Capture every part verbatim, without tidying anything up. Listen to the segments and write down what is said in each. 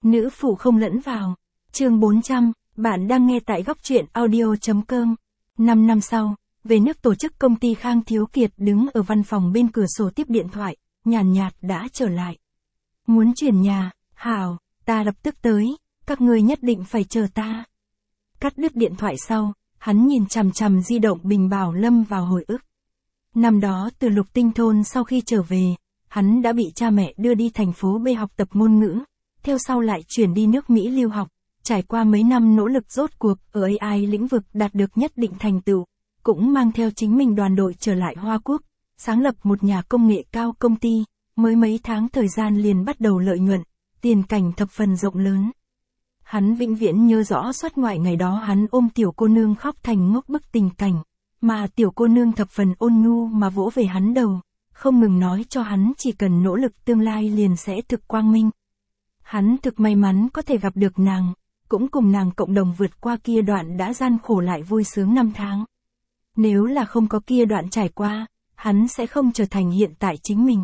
Nữ phụ không lẫn vào. Chương bốn trăm, bạn đang nghe tại góc truyện audio.com. Năm năm sau, về nước tổ chức công ty Khang Thiếu Kiệt đứng ở văn phòng bên cửa sổ tiếp điện thoại, nhàn nhạt đã trở lại. Muốn chuyển nhà, hảo, ta lập tức tới, các ngươi nhất định phải chờ ta. Cắt đứt điện thoại sau, hắn nhìn chằm chằm di động Bình Bảo lâm vào hồi ức. Năm đó từ Lục Tinh thôn sau khi trở về, hắn đã bị cha mẹ đưa đi thành phố B học tập ngôn ngữ, theo sau lại chuyển đi nước Mỹ lưu học, trải qua mấy năm nỗ lực rốt cuộc ở a i lĩnh vực đạt được nhất định thành tựu, cũng mang theo chính mình đoàn đội trở lại Hoa Quốc, sáng lập một nhà công nghệ cao công ty, mới mấy tháng thời gian liền bắt đầu lợi nhuận, tiền cảnh thập phần rộng lớn. Hắn vĩnh viễn nhớ rõ xuất ngoại ngày đó hắn ôm tiểu cô nương khóc thành ngốc bức tình cảnh, mà tiểu cô nương thập phần ôn nhu mà vỗ về hắn đầu, không ngừng nói cho hắn chỉ cần nỗ lực tương lai liền sẽ thực quang minh. Hắn thực may mắn có thể gặp được nàng, cũng cùng nàng cộng đồng vượt qua kia đoạn đã gian khổ lại vui sướng năm tháng. Nếu là không có kia đoạn trải qua, hắn sẽ không trở thành hiện tại chính mình.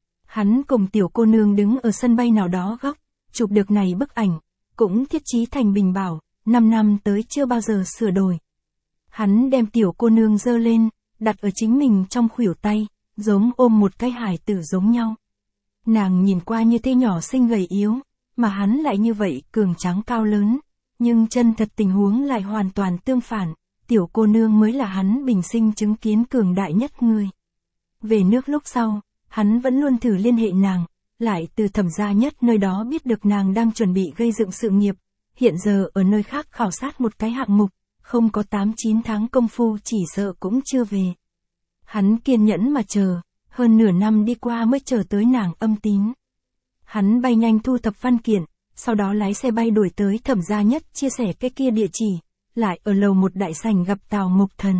Hắn cùng tiểu cô nương đứng ở sân bay nào đó góc, chụp được này bức ảnh, cũng thiết chí thành Bình Bảo, năm năm tới chưa bao giờ sửa đổi. Hắn đem tiểu cô nương dơ lên, đặt ở chính mình trong khuỷu tay, giống ôm một cái hài tử giống nhau. Nàng nhìn qua như thế nhỏ xinh gầy yếu, mà hắn lại như vậy cường tráng cao lớn, nhưng chân thật tình huống lại hoàn toàn tương phản, tiểu cô nương mới là hắn bình sinh chứng kiến cường đại nhất người. Về nước lúc sau, hắn vẫn luôn thử liên hệ nàng, lại từ Thẩm gia nhất nơi đó biết được nàng đang chuẩn bị gây dựng sự nghiệp, hiện giờ ở nơi khác khảo sát một cái hạng mục, không có tám chín tháng công phu chỉ sợ cũng chưa về. Hắn kiên nhẫn mà chờ, hơn nửa năm đi qua mới chờ tới nàng âm tín. Hắn bay nhanh thu thập văn kiện, sau đó lái xe bay đuổi tới Thẩm gia nhất chia sẻ cái kia địa chỉ, lại ở lầu một đại sảnh gặp Tào Mộc Thần.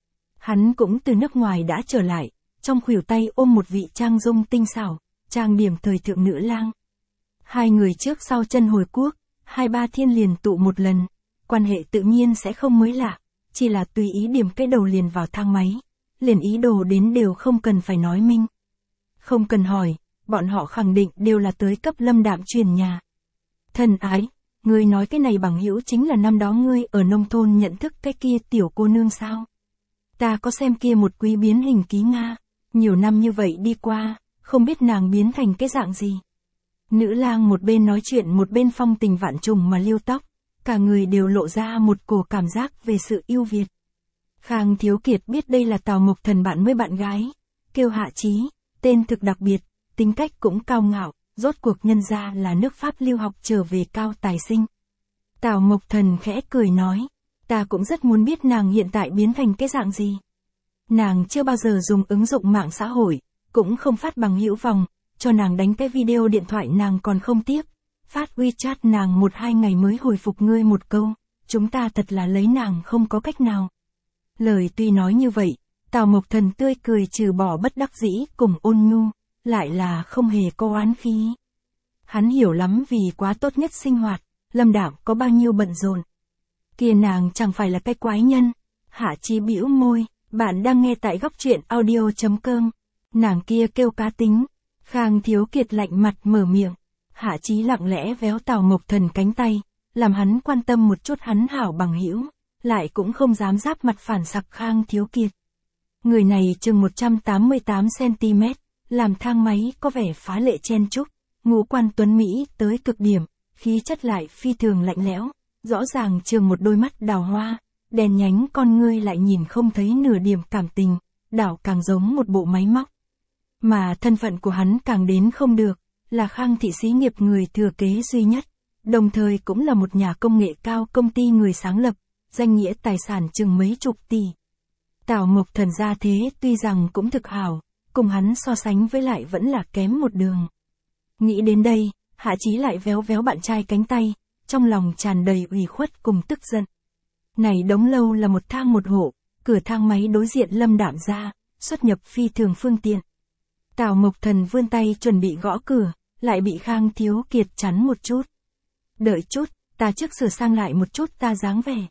Hắn cũng từ nước ngoài đã trở lại, trong khuỷu tay ôm một vị trang dung tinh xảo, trang điểm thời thượng nữ lang. Hai người trước sau chân hồi quốc, hai ba thiên liền tụ một lần, quan hệ tự nhiên sẽ không mới lạ, chỉ là tùy ý điểm cái đầu liền vào thang máy, liền ý đồ đến đều không cần phải nói minh. Không cần hỏi, bọn họ khẳng định đều là tới cấp Lâm Đạm chuyển nhà. Thân ái, ngươi nói cái này bằng hữu chính là năm đó ngươi ở nông thôn nhận thức cái kia tiểu cô nương sao? Ta có xem kia một quý biến hình ký Nga, nhiều năm như vậy đi qua, không biết nàng biến thành cái dạng gì. Nữ lang một bên nói chuyện một bên phong tình vạn trùng mà liêu tóc, cả người đều lộ ra một cổ cảm giác về sự yêu Việt. Khang Thiếu Kiệt biết đây là Tào Mộc Thần bạn mới bạn gái, kêu Hạ Chí, tên thực đặc biệt, tính cách cũng cao ngạo, rốt cuộc nhân ra là nước Pháp lưu học trở về cao tài sinh. Tào Mộc Thần khẽ cười nói, ta cũng rất muốn biết nàng hiện tại biến thành cái dạng gì. Nàng chưa bao giờ dùng ứng dụng mạng xã hội, cũng không phát bằng hữu vòng, cho nàng đánh cái video điện thoại nàng còn không tiếc. Phát WeChat nàng một hai ngày mới hồi phục ngươi một câu, chúng ta thật là lấy nàng không có cách nào. Lời tuy nói như vậy, Tào Mộc Thần tươi cười trừ bỏ bất đắc dĩ cùng ôn nhu, lại là không hề có oán khí. Hắn hiểu lắm vì quá tốt nhất sinh hoạt, Lâm Đạm có bao nhiêu bận rộn. Kia nàng chẳng phải là cái quái nhân. Hạ Chí bĩu môi, bạn đang nghe tại góc truyện audio.com. Nàng kia kêu cá tính. Khang Thiếu Kiệt lạnh mặt mở miệng. Hạ Chí lặng lẽ véo Tào Mộc Thần cánh tay, làm hắn quan tâm một chút hắn hảo bằng hữu, lại cũng không dám giáp mặt phản sặc Khang Thiếu Kiệt. Người này chừng một trăm tám mươi tám xăng ti mét, làm thang máy có vẻ phá lệ chen chúc, ngũ quan tuấn Mỹ tới cực điểm, khí chất lại phi thường lạnh lẽo, rõ ràng trường một đôi mắt đào hoa, đèn nhánh con ngươi lại nhìn không thấy nửa điểm cảm tình, đảo càng giống một bộ máy móc. Mà thân phận của hắn càng đến không được, là Khang thị xí nghiệp người thừa kế duy nhất, đồng thời cũng là một nhà công nghệ cao công ty người sáng lập, danh nghĩa tài sản chừng mấy chục tỷ. Tào Mộc Thần gia thế tuy rằng cũng thực hảo, cùng hắn so sánh với lại vẫn là kém một đường. Nghĩ đến đây, Hạ Chí lại véo véo bạn trai cánh tay, trong lòng tràn đầy ủy khuất cùng tức giận. Này đống lâu là một thang một hộ, cửa thang máy đối diện Lâm Đạm gia, xuất nhập phi thường phương tiện. Tào Mộc Thần vươn tay chuẩn bị gõ cửa, lại bị Khang Thiếu Kiệt chắn một chút. Đợi chút, ta trước sửa sang lại một chút ta dáng vẻ.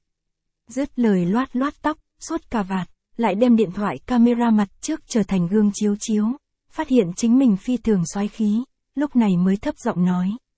Dứt lời loát loát tóc, suốt cà vạt, lại đem điện thoại camera mặt trước trở thành gương chiếu chiếu, phát hiện chính mình phi thường soái khí, lúc này mới thấp giọng nói.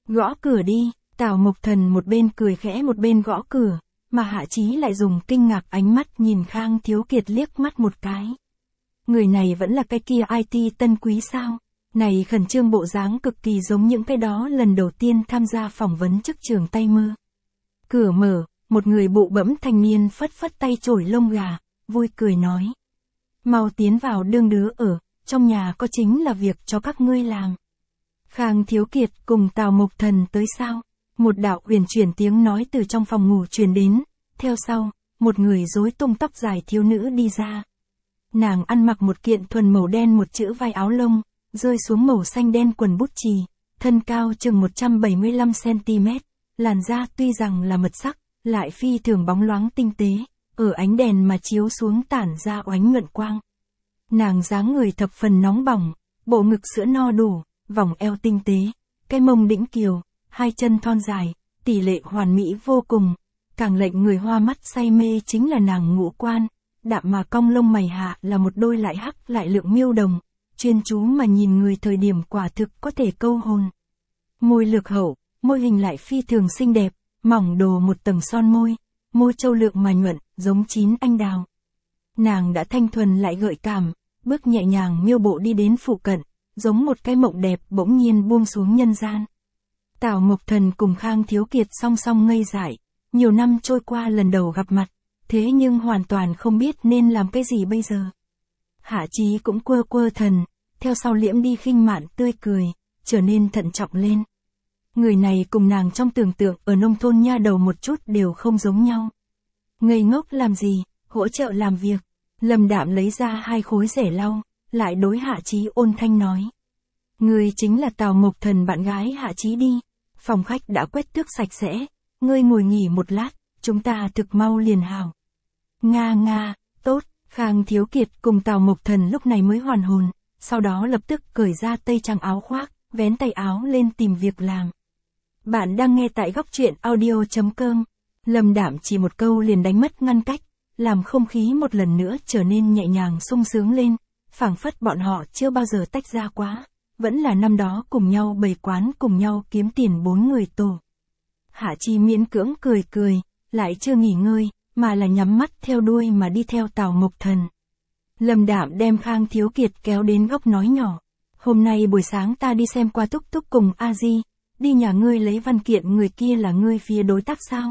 Gõ cửa đi, Tào Mộc Thần một bên cười khẽ một bên gõ cửa, mà Hạ Chí lại dùng kinh ngạc ánh mắt nhìn Khang Thiếu Kiệt liếc mắt một cái. Người này vẫn là cái kia i tê tân quý sao? Này khẩn trương bộ dáng cực kỳ giống những cái đó lần đầu tiên tham gia phỏng vấn chức trường tay mơ. Cửa mở, một người bụ bẫm thanh niên phất phất tay chổi lông gà, vui cười nói. Mau tiến vào đương đứa ở, trong nhà có chính là việc cho các ngươi làm. Khang Thiếu Kiệt cùng Tào Mộc Thần tới sao? Một đạo huyền chuyển tiếng nói từ trong phòng ngủ truyền đến, theo sau, một người rối tung tóc dài thiếu nữ đi ra. Nàng ăn mặc một kiện thuần màu đen một chữ vai áo lông, rơi xuống màu xanh đen quần bút chì, thân cao chừng một trăm bảy mươi lăm xăng ti mét, làn da tuy rằng là mật sắc, lại phi thường bóng loáng tinh tế, ở ánh đèn mà chiếu xuống tản ra oánh nhuận quang. Nàng dáng người thập phần nóng bỏng, bộ ngực sữa no đủ, vòng eo tinh tế, cái mông đĩnh kiều, hai chân thon dài, tỷ lệ hoàn mỹ vô cùng, càng lệnh người hoa mắt say mê chính là nàng ngũ quan, đạm mà cong lông mày hạ là một đôi lại hắc lại lượng miêu đồng, chuyên chú mà nhìn người thời điểm quả thực có thể câu hồn. Môi lược hậu, môi hình lại phi thường xinh đẹp, mỏng đồ một tầng son môi, môi trâu lượng mà nhuận, giống chín anh đào. Nàng đã thanh thuần lại gợi cảm, bước nhẹ nhàng miêu bộ đi đến phụ cận, giống một cái mộng đẹp bỗng nhiên buông xuống nhân gian. Tào Mộc Thần cùng Khang Thiếu Kiệt song song ngây dại, nhiều năm trôi qua lần đầu gặp mặt, thế nhưng hoàn toàn không biết nên làm cái gì bây giờ. Hạ Chí cũng quơ quơ thần, theo sau liễm đi khinh mạn tươi cười, trở nên thận trọng lên. Người này cùng nàng trong tưởng tượng ở nông thôn nha đầu một chút đều không giống nhau. Ngây ngốc làm gì, hỗ trợ làm việc. Lâm Đạm lấy ra hai khối rẻ lau, lại đối Hạ Chí ôn thanh nói. Ngươi chính là Tào Mộc Thần bạn gái Hạ Chí đi. Phòng khách đã quét tước sạch sẽ, ngươi ngồi nghỉ một lát, chúng ta thực mau liền hào. Nga nga, tốt, Khang Thiếu Kiệt cùng Tào Mộc Thần lúc này mới hoàn hồn, sau đó lập tức cởi ra tây trang áo khoác, vén tay áo lên tìm việc làm. Bạn đang nghe tại góc truyện audio chấm com. Lâm Đạm chỉ một câu liền đánh mất ngăn cách, làm không khí một lần nữa trở nên nhẹ nhàng sung sướng lên, phảng phất bọn họ chưa bao giờ tách ra quá, vẫn là năm đó cùng nhau bày quán cùng nhau kiếm tiền bốn người tổ. Hạ Chi miễn cưỡng cười cười, lại chưa nghỉ ngơi, mà là nhắm mắt theo đuôi mà đi theo Tào Mộc Thần. Lâm Đạm đem Khang Thiếu Kiệt kéo đến góc nói nhỏ. Hôm nay buổi sáng ta đi xem qua Túc Túc cùng A Di, đi nhà ngươi lấy văn kiện người kia là ngươi phía đối tác sao?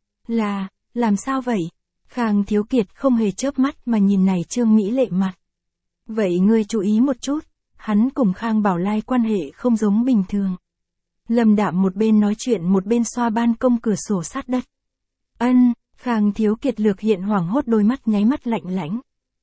Là, làm sao vậy? Khang Thiếu Kiệt không hề chớp mắt mà nhìn này Trương Mỹ lệ mặt. Vậy ngươi chú ý một chút, hắn cùng Khang Bảo Lai quan hệ không giống bình thường. Lâm Đạm một bên nói chuyện một bên xoa ban công cửa sổ sát đất. Ân, Khang Thiếu Kiệt lược hiện hoảng hốt đôi mắt nháy mắt lạnh lãnh.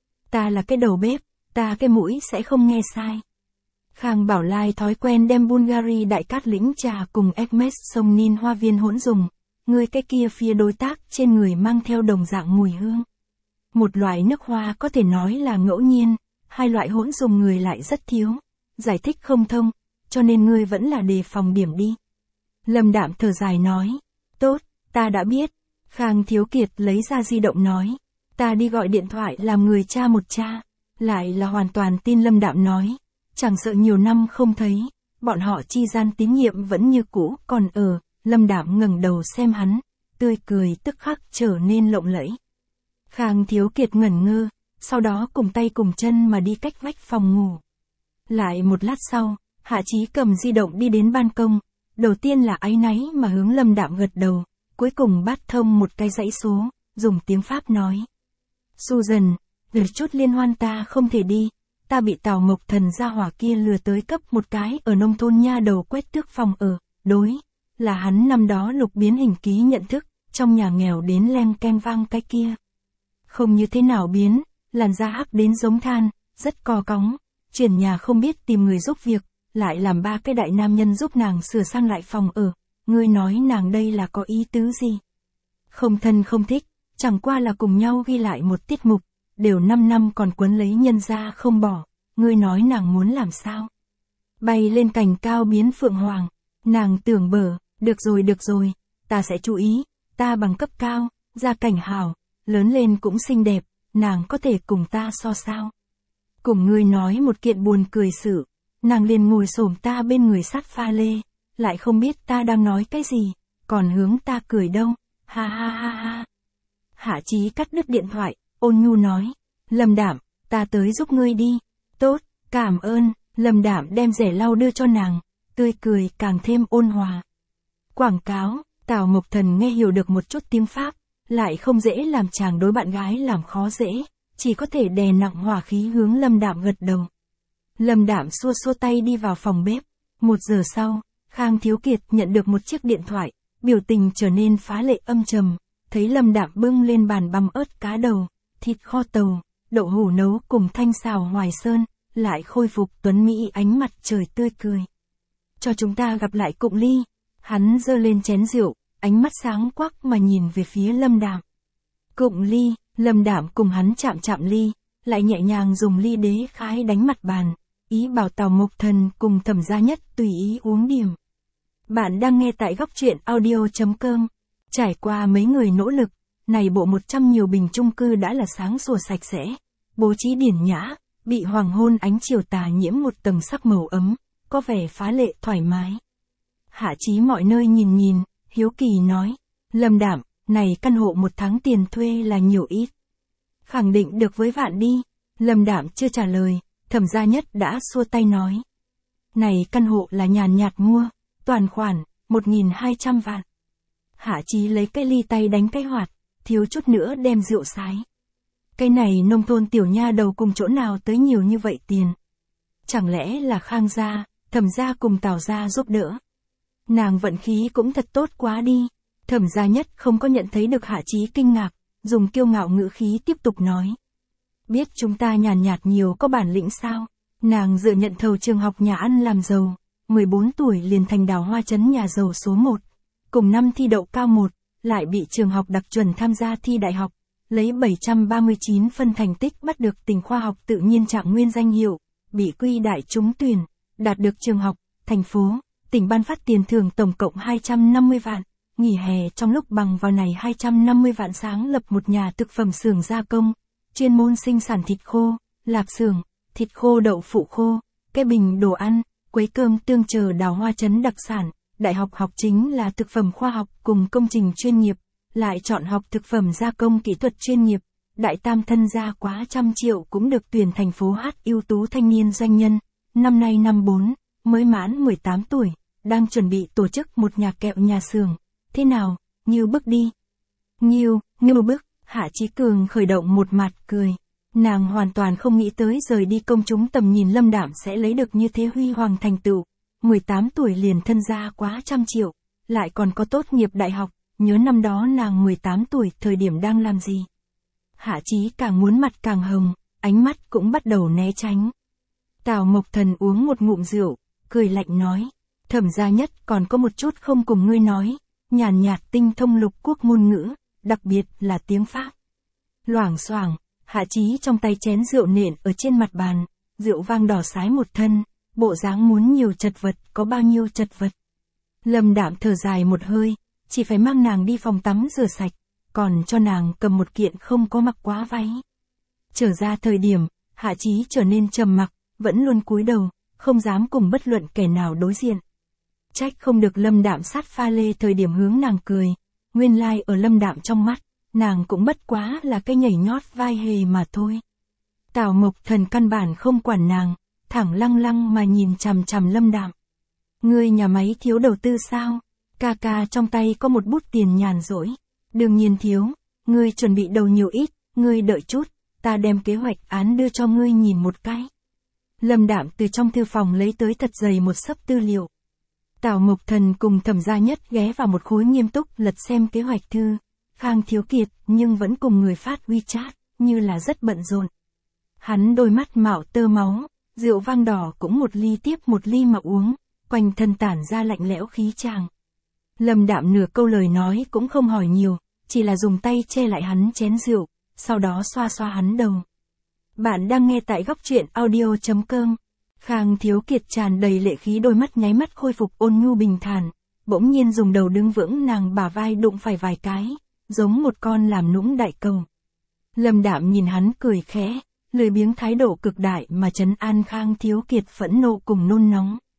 Ta là cái đầu bếp, ta cái mũi sẽ không nghe sai. Khang Bảo Lai thói quen đem Bulgari đại cát lĩnh trà cùng Hermes sông Nin hoa viên hỗn dùng, người cái kia phía đối tác trên người mang theo đồng dạng mùi hương. Một loại nước hoa có thể nói là ngẫu nhiên, hai loại hỗn dùng người lại rất thiếu, giải thích không thông, cho nên ngươi vẫn là đề phòng điểm đi. Lâm Đạm thở dài nói, tốt, ta đã biết. Khang Thiếu Kiệt lấy ra di động nói, ta đi gọi điện thoại làm người cha một cha, lại là hoàn toàn tin Lâm Đạm nói, chẳng sợ nhiều năm không thấy, bọn họ chi gian tín nhiệm vẫn như cũ còn ở. Lâm Đạm ngẩng đầu xem hắn, tươi cười tức khắc trở nên lộng lẫy. Khang Thiếu Kiệt ngẩn ngơ, sau đó cùng tay cùng chân mà đi cách vách phòng ngủ. Lại một lát sau, Hạ Chí cầm di động đi đến ban công, đầu tiên là áy náy mà hướng Lâm Đạm gật đầu, cuối cùng bắt thông một cái dãy số, dùng tiếng Pháp nói. Susan, đợt chút liên hoan ta không thể đi, ta bị Tào Mộc Thần gia hỏa kia lừa tới cấp một cái ở nông thôn nha đầu quét tước phòng ở, đối, là hắn năm đó lục biến hình ký nhận thức, trong nhà nghèo đến leng keng vang cái kia. Không như thế nào biến, làn da hắc đến giống than, rất co cóng, chuyển nhà không biết tìm người giúp việc, lại làm ba cái đại nam nhân giúp nàng sửa sang lại phòng ở, ngươi nói nàng đây là có ý tứ gì? Không thân không thích, chẳng qua là cùng nhau ghi lại một tiết mục, đều năm năm còn quấn lấy nhân ra không bỏ, ngươi nói nàng muốn làm sao? Bay lên cành cao biến phượng hoàng, nàng tưởng bở, được rồi được rồi, ta sẽ chú ý, ta bằng cấp cao, gia cảnh hảo, lớn lên cũng xinh đẹp, nàng có thể cùng ta so sao? Cùng ngươi nói một kiện buồn cười sự, nàng liền ngồi xổm ta bên người sát pha lê, lại không biết ta đang nói cái gì, còn hướng ta cười đâu, ha ha ha ha. Hạ Chí cắt đứt điện thoại, ôn nhu nói, Lâm Đạm, ta tới giúp ngươi đi. Tốt, cảm ơn. Lâm Đạm đem rẻ lau đưa cho nàng, tươi cười càng thêm ôn hòa. Quảng cáo, Tào Mộc Thần nghe hiểu được một chút tiếng Pháp, lại không dễ làm chàng đối bạn gái làm khó dễ, chỉ có thể đè nặng hỏa khí hướng Lâm Đạm gật đầu. Lâm Đạm xua xua tay đi vào phòng bếp. Một giờ sau, Khang Thiếu Kiệt nhận được một chiếc điện thoại, biểu tình trở nên phá lệ âm trầm, thấy Lâm Đạm bưng lên bàn băm ớt cá đầu, thịt kho tàu, đậu hủ nấu cùng thanh xào Hoài Sơn, lại khôi phục tuấn mỹ ánh mặt trời tươi cười. Cho chúng ta gặp lại cụng ly. Hắn giơ lên chén rượu, ánh mắt sáng quắc mà nhìn về phía Lâm Đạm. Cụng ly, Lâm Đạm cùng hắn chạm chạm ly, lại nhẹ nhàng dùng ly đế khái đánh mặt bàn, ý bảo Tào Mộc Thần cùng Thẩm Gia Nhất tùy ý uống điểm. Bạn đang nghe tại góc truyện audio chấm com. Trải qua mấy người nỗ lực, này bộ một trăm nhiều bình chung cư đã là sáng sủa sạch sẽ, bố trí điển nhã, bị hoàng hôn ánh chiều tà nhiễm một tầng sắc màu ấm, có vẻ phá lệ thoải mái. Hạ Chí mọi nơi nhìn nhìn, hiếu kỳ nói, Lâm Đạm, này căn hộ một tháng tiền thuê là nhiều ít. Khẳng định được với Vạn đi. Lâm Đạm chưa trả lời, Thẩm Gia Nhất đã xua tay nói. Này căn hộ là nhàn nhạt mua, toàn khoản, một nghìn hai trăm vạn. Hạ Chí lấy cái ly tay đánh cái hoạt, thiếu chút nữa đem rượu sái. Cái này nông thôn tiểu nha đầu cùng chỗ nào tới nhiều như vậy tiền. Chẳng lẽ là Khang gia, Thẩm gia cùng Tào gia giúp đỡ. Nàng vận khí cũng thật tốt quá đi. Thẩm Gia Nhất không có nhận thấy được Hạ Chí kinh ngạc, dùng kiêu ngạo ngữ khí tiếp tục nói. Biết chúng ta nhàn nhạt nhiều có bản lĩnh sao? Nàng dự nhận thầu trường học nhà ăn làm giàu, mười bốn tuổi liền thành Đào Hoa trấn nhà giàu số một, cùng năm thi đậu cao một, lại bị trường học đặc chuẩn tham gia thi đại học, lấy bảy trăm ba mươi chín phân thành tích bắt được tỉnh khoa học tự nhiên trạng nguyên danh hiệu, bị quy đại trúng tuyển, đạt được trường học, thành phố, tỉnh ban phát tiền thưởng tổng cộng hai trăm năm mươi vạn, nghỉ hè trong lúc bằng vào này hai trăm năm mươi vạn sáng lập một nhà thực phẩm xưởng gia công, chuyên môn sinh sản thịt khô, lạp xưởng, thịt khô đậu phụ khô, cái bình đồ ăn, quấy cơm tương chờ Đào Hoa trấn đặc sản, đại học học chính là thực phẩm khoa học cùng công trình chuyên nghiệp, lại chọn học thực phẩm gia công kỹ thuật chuyên nghiệp, đại tam thân gia quá trăm triệu cũng được tuyển thành phố hát ưu tú thanh niên doanh nhân, năm nay năm bốn, mới mãn mười tám tuổi, đang chuẩn bị tổ chức một nhà kẹo nhà xưởng, thế nào, Nghiêu bức đi. Nghiêu, Nghiêu bức, Hạ Chí Cường khởi động một mặt cười. Nàng hoàn toàn không nghĩ tới rời đi công chúng tầm nhìn Lâm Đạm sẽ lấy được như thế huy hoàng thành tựu. mười tám tuổi liền thân gia quá trăm triệu, lại còn có tốt nghiệp đại học, nhớ năm đó nàng mười tám tuổi thời điểm đang làm gì. Hạ Chí càng muốn mặt càng hồng, ánh mắt cũng bắt đầu né tránh. Tào Mộc Thần uống một ngụm rượu, cười lạnh nói, Thẩm Gia Nhất còn có một chút không cùng ngươi nói, nhàn nhạt tinh thông lục quốc ngôn ngữ, đặc biệt là tiếng Pháp. Loảng xoảng, Hạ Chí trong tay chén rượu nện ở trên mặt bàn, rượu vang đỏ sái một thân, bộ dáng muốn nhiều chật vật có bao nhiêu chật vật. Lâm Đạm thở dài một hơi, chỉ phải mang nàng đi phòng tắm rửa sạch, còn cho nàng cầm một kiện không có mặc quá váy. Trở ra thời điểm, Hạ Chí trở nên trầm mặc, vẫn luôn cúi đầu, không dám cùng bất luận kẻ nào đối diện. Trách không được Lâm Đạm sát pha lê thời điểm hướng nàng cười, nguyên lai like ở Lâm Đạm trong mắt, nàng cũng bất quá là cái nhảy nhót vai hề mà thôi. Tào Mộc Thần căn bản không quản nàng, thẳng lăng lăng mà nhìn chằm chằm Lâm Đạm. Ngươi nhà máy thiếu đầu tư sao? Ca ca trong tay có một bút tiền nhàn rỗi. Đương nhiên thiếu, ngươi chuẩn bị đầu nhiều ít, ngươi đợi chút, ta đem kế hoạch án đưa cho ngươi nhìn một cái. Lâm Đạm từ trong thư phòng lấy tới thật dày một xấp tư liệu. Tào Mộc Thần cùng Thẩm Gia Nhất ghé vào một khối nghiêm túc lật xem kế hoạch thư. Khang Thiếu Kiệt nhưng vẫn cùng người phát WeChat, như là rất bận rộn. Hắn đôi mắt mạo tơ máu, rượu vang đỏ cũng một ly tiếp một ly mà uống, quanh thân tản ra lạnh lẽo khí tràng. Lâm Đạm nửa câu lời nói cũng không hỏi nhiều, chỉ là dùng tay che lại hắn chén rượu, sau đó xoa xoa hắn đầu. Bạn đang nghe tại góc truyện audio chấm com. Khang Thiếu Kiệt tràn đầy lệ khí đôi mắt nháy mắt khôi phục ôn nhu bình thản, bỗng nhiên dùng đầu đứng vững nàng bả vai đụng phải vài cái, giống một con làm nũng đại cầu. Lâm Đạm nhìn hắn cười khẽ, lười biếng thái độ cực đại mà trấn an Khang Thiếu Kiệt phẫn nộ cùng nôn nóng.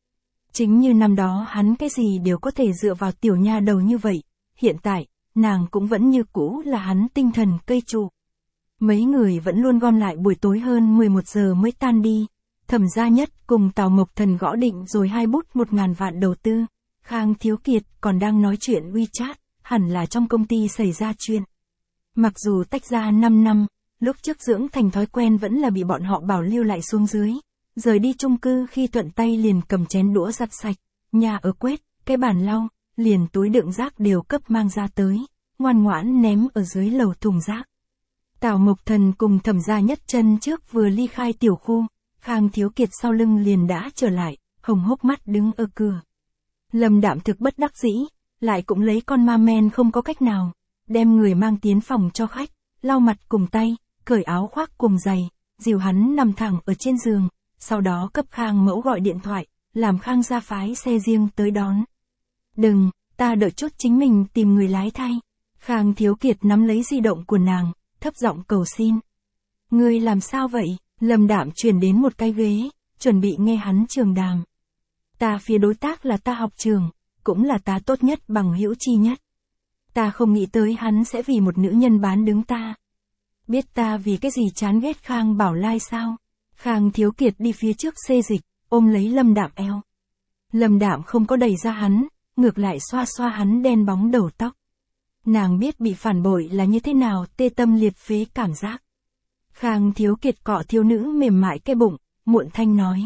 Chính như năm đó hắn cái gì đều có thể dựa vào tiểu nha đầu như vậy, hiện tại, nàng cũng vẫn như cũ là hắn tinh thần cây trụ. Mấy người vẫn luôn gom lại buổi tối hơn mười một giờ mới tan đi. Thẩm Gia Nhất cùng Tào Mộc Thần gõ định rồi hai bút một ngàn vạn đầu tư. Khang Thiếu Kiệt còn đang nói chuyện WeChat, hẳn là trong công ty xảy ra chuyện. Mặc dù tách ra năm năm, lúc trước dưỡng thành thói quen vẫn là bị bọn họ bảo lưu lại xuống dưới. Rời đi chung cư khi thuận tay liền cầm chén đũa giặt sạch, nhà ở quét, cái bàn lau, liền túi đựng rác đều cấp mang ra tới, ngoan ngoãn ném ở dưới lầu thùng rác. Tào Mộc Thần cùng Thẩm Gia Nhất chân trước vừa ly khai tiểu khu, Khang Thiếu Kiệt sau lưng liền đã trở lại, hồng hốc mắt đứng ở cửa. Lâm Đạm thực bất đắc dĩ, lại cũng lấy con ma men không có cách nào, đem người mang tiến phòng cho khách, lau mặt cùng tay, cởi áo khoác cùng giày, dìu hắn nằm thẳng ở trên giường, sau đó cấp Khang Mẫu gọi điện thoại, làm Khang gia phái xe riêng tới đón. Đừng, ta đợi chút chính mình tìm người lái thay. Khang Thiếu Kiệt nắm lấy di động của nàng, thấp giọng cầu xin. Ngươi làm sao vậy? Lâm Đạm chuyển đến một cái ghế, chuẩn bị nghe hắn trường đàm. Ta phía đối tác là ta học trường, cũng là ta tốt nhất bằng hữu chi nhất. Ta không nghĩ tới hắn sẽ vì một nữ nhân bán đứng ta. Biết ta vì cái gì chán ghét Khang Bảo Lai sao? Khang Thiếu Kiệt đi phía trước xê dịch, ôm lấy Lâm Đạm eo. Lâm Đạm không có đẩy ra hắn, ngược lại xoa xoa hắn đen bóng đầu tóc. Nàng biết bị phản bội là như thế nào, tê tâm liệt phế cảm giác. Khang Thiếu Kiệt cọ thiếu nữ mềm mại cái bụng, muộn thanh nói.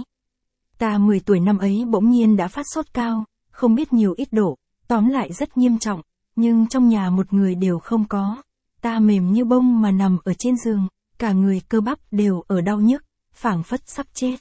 Ta mười tuổi năm ấy bỗng nhiên đã phát sốt cao, không biết nhiều ít độ, tóm lại rất nghiêm trọng, nhưng trong nhà một người đều không có. Ta mềm như bông mà nằm ở trên giường, cả người cơ bắp đều ở đau nhức, phảng phất sắp chết.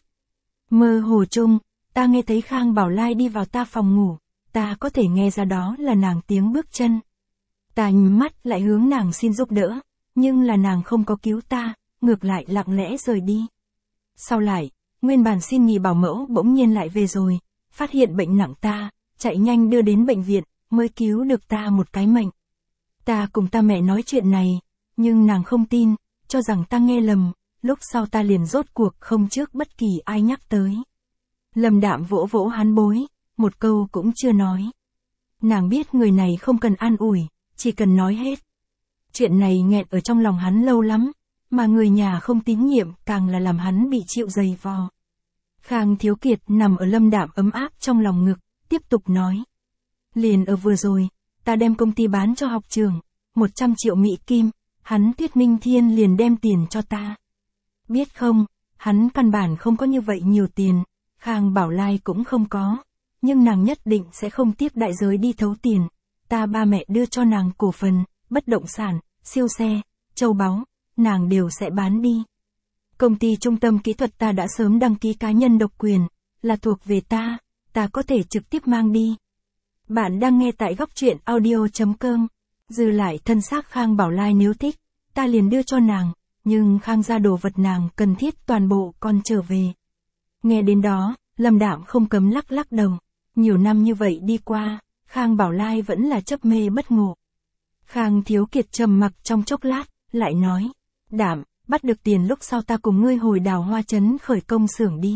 Mơ hồ chung, ta nghe thấy Khang Bảo Lai đi vào ta phòng ngủ, ta có thể nghe ra đó là nàng tiếng bước chân. Ta nhắm mắt lại hướng nàng xin giúp đỡ, nhưng là nàng không có cứu ta, ngược lại lặng lẽ rời đi. Sau lại, nguyên bản xin nghỉ bảo mẫu bỗng nhiên lại về rồi, phát hiện bệnh nặng ta, chạy nhanh đưa đến bệnh viện, mới cứu được ta một cái mệnh. Ta cùng ta mẹ nói chuyện này, nhưng nàng không tin, cho rằng ta nghe lầm, lúc sau ta liền rốt cuộc không trước bất kỳ ai nhắc tới. Lâm Đạm vỗ vỗ hắn bối, một câu cũng chưa nói. Nàng biết người này không cần an ủi, chỉ cần nói hết. Chuyện này nghẹn ở trong lòng hắn lâu lắm, mà người nhà không tín nhiệm càng là làm hắn bị chịu dày vò. Khang Thiếu Kiệt nằm ở Lâm Đạm ấm áp trong lòng ngực, tiếp tục nói. Liền ở vừa rồi, ta đem công ty bán cho học trường, một trăm triệu Mỹ Kim, hắn Tuyết Minh Thiên liền đem tiền cho ta. Biết không, hắn căn bản không có như vậy nhiều tiền, Khang Bảo Lai cũng không có, nhưng nàng nhất định sẽ không tiếp đại giới đi thấu tiền. Ta ba mẹ đưa cho nàng cổ phần, bất động sản, siêu xe, châu báu, nàng đều sẽ bán đi. Công ty trung tâm kỹ thuật ta đã sớm đăng ký cá nhân độc quyền, là thuộc về ta, ta có thể trực tiếp mang đi. Bạn đang nghe tại góc truyện audio chấm com. Dư lại thân xác Khang Bảo Lai nếu thích, ta liền đưa cho nàng, nhưng Khang gia đồ vật nàng cần thiết toàn bộ còn trở về. Nghe đến đó, Lâm Đạm không cấm lắc lắc đầu. Nhiều năm như vậy đi qua, Khang Bảo Lai vẫn là chấp mê bất ngộ. Khang Thiếu Kiệt trầm mặc trong chốc lát, lại nói. Đạm, bắt được tiền lúc sau ta cùng ngươi hồi Đào Hoa Trấn khởi công xưởng đi.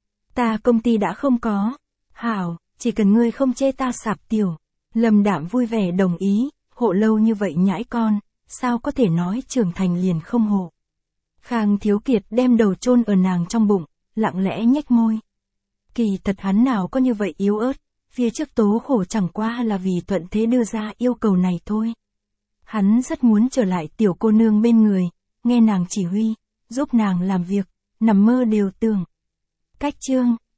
Ta công ty đã không có. Hảo, chỉ cần ngươi không chê ta sạp tiểu. Lâm Đạm vui vẻ đồng ý, hộ lâu như vậy nhãi con, sao có thể nói trưởng thành liền không hộ. Khang Thiếu Kiệt đem đầu chôn ở nàng trong bụng, lặng lẽ nhếch môi. Kỳ thật hắn nào có như vậy yếu ớt, phía trước tố khổ chẳng qua là vì thuận thế đưa ra yêu cầu này thôi. Hắn rất muốn trở lại tiểu cô nương bên người, nghe nàng chỉ huy, giúp nàng làm việc, nằm mơ đều tưởng. Cách chương